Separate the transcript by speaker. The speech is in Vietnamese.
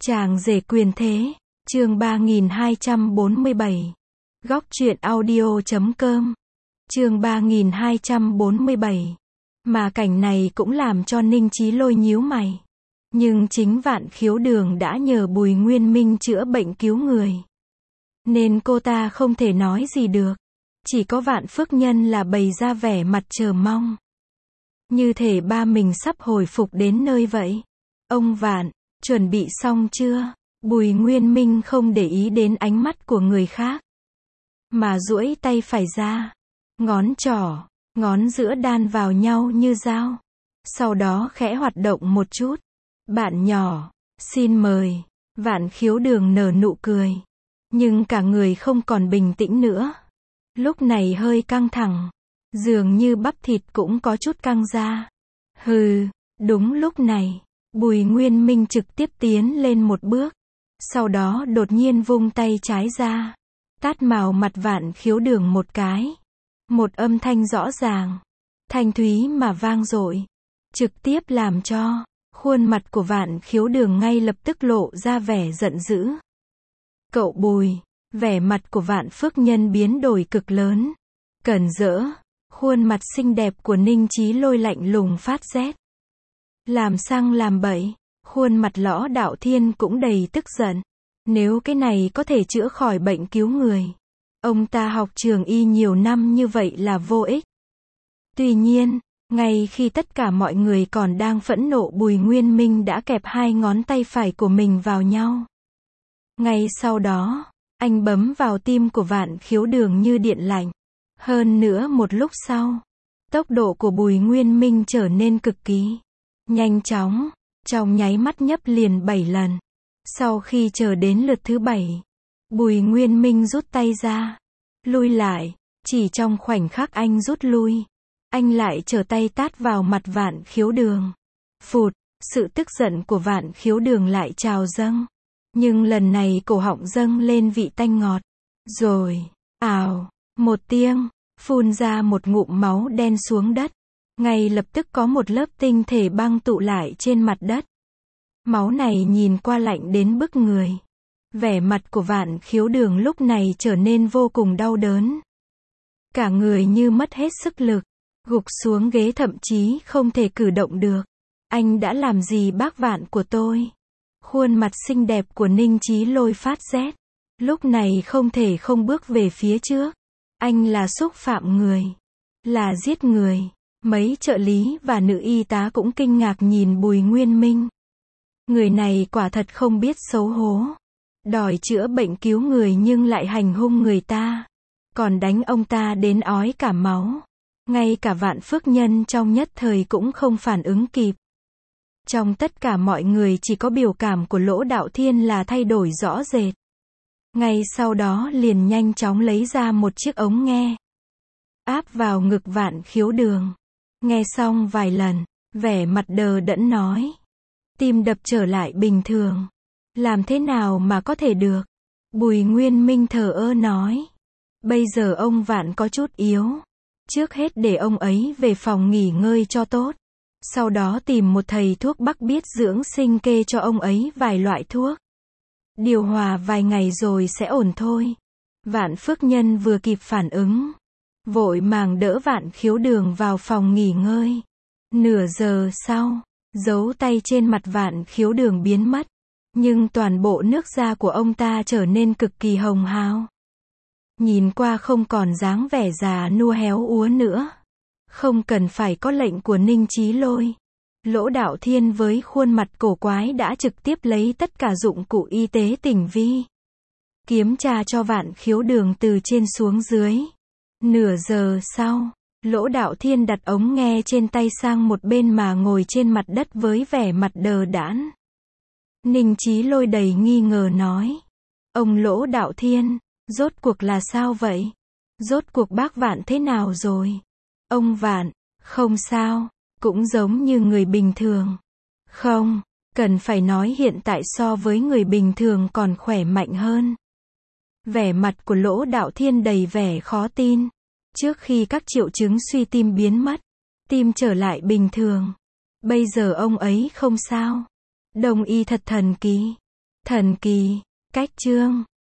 Speaker 1: Chàng rể quyền thế, chương 3247. Góc truyện audio.com. Chương 3247. Mà cảnh này cũng làm cho Ninh Chí Lôi nhíu mày. Nhưng chính Vạn Khiếu Đường đã nhờ Bùi Nguyên Minh chữa bệnh cứu người, nên cô ta không thể nói gì được. Chỉ có Vạn Phước Nhân là bày ra vẻ mặt chờ mong, như thể ba mình sắp hồi phục đến nơi vậy. Ông Vạn, chuẩn bị xong chưa? Bùi Nguyên Minh không để ý đến ánh mắt của người khác, mà duỗi tay phải ra, ngón trỏ, ngón giữa đan vào nhau như dao. Sau đó khẽ hoạt động một chút. Bạn nhỏ, xin mời. Vạn Khiếu Đường nở nụ cười, nhưng cả người không còn bình tĩnh nữa. Lúc này hơi căng thẳng, dường như bắp thịt cũng có chút căng ra. Hừ, đúng lúc này, Bùi Nguyên Minh trực tiếp tiến lên một bước, sau đó đột nhiên vung tay trái ra, tát vào mặt Vạn Khiếu Đường một cái. Một âm thanh rõ ràng, thanh thúy mà vang dội, trực tiếp làm cho khuôn mặt của Vạn Khiếu Đường ngay lập tức lộ ra vẻ giận dữ. Cậu Bùi, vẻ mặt của Vạn Phước Nhân biến đổi cực lớn, cẩn rỡ, khuôn mặt xinh đẹp của Ninh Chí Lôi lạnh lùng phát rét. Làm sang làm bậy, khuôn mặt Lõ Đạo Thiên cũng đầy tức giận. Nếu cái này có thể chữa khỏi bệnh cứu người, ông ta học trường y nhiều năm như vậy là vô ích. Tuy nhiên, ngay khi tất cả mọi người còn đang phẫn nộ, Bùi Nguyên Minh đã kẹp hai ngón tay phải của mình vào nhau. Ngay sau đó, anh bấm vào tim của Vạn Khiếu Đường như điện lạnh. Hơn nữa một lúc sau, tốc độ của Bùi Nguyên Minh trở nên cực kỳ nhanh chóng, trong nháy mắt nhấp liền 7 lần. Sau khi chờ đến lượt thứ 7, Bùi Nguyên Minh rút tay ra, lui lại. Chỉ trong khoảnh khắc anh rút lui, anh lại trở tay tát vào mặt Vạn Khiếu Đường. Phụt, sự tức giận của Vạn Khiếu Đường lại trào dâng. Nhưng lần này cổ họng dâng lên vị tanh ngọt. Rồi, ào, một tiếng, phun ra một ngụm máu đen xuống đất. Ngay lập tức có một lớp tinh thể băng tụ lại trên mặt đất. Máu này nhìn qua lạnh đến bức người. Vẻ mặt của Vạn Khiếu Đường lúc này trở nên vô cùng đau đớn. Cả người như mất hết sức lực, gục xuống ghế thậm chí không thể cử động được. Anh đã làm gì bác Vạn của tôi? Khuôn mặt xinh đẹp của Ninh Chí Lôi phát rét. Lúc này không thể không bước về phía trước. Anh là xúc phạm người, là giết người. Mấy trợ lý và nữ y tá cũng kinh ngạc nhìn Bùi Nguyên Minh. Người này quả thật không biết xấu hổ. Đòi chữa bệnh cứu người nhưng lại hành hung người ta. Còn đánh ông ta đến ói cả máu. Ngay cả Vạn Phước Nhân trong nhất thời cũng không phản ứng kịp. Trong tất cả mọi người chỉ có biểu cảm của Lỗ Đạo Thiên là thay đổi rõ rệt. Ngay sau đó liền nhanh chóng lấy ra một chiếc ống nghe, áp vào ngực Vạn Khiếu Đường. Nghe xong vài lần, vẻ mặt đờ đẫn nói. Tim đập trở lại bình thường. Làm thế nào mà có thể được? Bùi Nguyên Minh thờ ơ nói. Bây giờ ông Vạn có chút yếu. Trước hết để ông ấy về phòng nghỉ ngơi cho tốt. Sau đó tìm một thầy thuốc Bắc biết dưỡng sinh kê cho ông ấy vài loại thuốc. Điều hòa vài ngày rồi sẽ ổn thôi. Vạn Phước Nhân vừa kịp phản ứng, vội màng đỡ Vạn Khiếu Đường vào phòng nghỉ ngơi. Nửa giờ sau, dấu tay trên mặt Vạn Khiếu Đường biến mất. Nhưng toàn bộ nước da của ông ta trở nên cực kỳ hồng hào. Nhìn qua không còn dáng vẻ già nua héo úa nữa. Không cần phải có lệnh của Ninh Chí Lôi, Lỗ Đạo Thiên với khuôn mặt cổ quái đã trực tiếp lấy tất cả dụng cụ y tế tinh vi, kiểm tra cho Vạn Khiếu Đường từ trên xuống dưới. Nửa giờ sau, Lỗ Đạo Thiên đặt ống nghe trên tay sang một bên mà ngồi trên mặt đất với vẻ mặt đờ đẫn. Ninh Chí Lôi đầy nghi ngờ nói. Ông Lỗ Đạo Thiên, rốt cuộc là sao vậy? Rốt cuộc bác Vạn thế nào rồi? Ông Vạn, không sao, cũng giống như người bình thường. Không, cần phải nói hiện tại so với người bình thường còn khỏe mạnh hơn. Vẻ mặt của Lỗ Đạo Thiên đầy vẻ khó tin. Trước khi các triệu chứng suy tim biến mất, tim trở lại bình thường. Bây giờ ông ấy không sao. Đông y thật thần kỳ. Thần kỳ. Cách chương.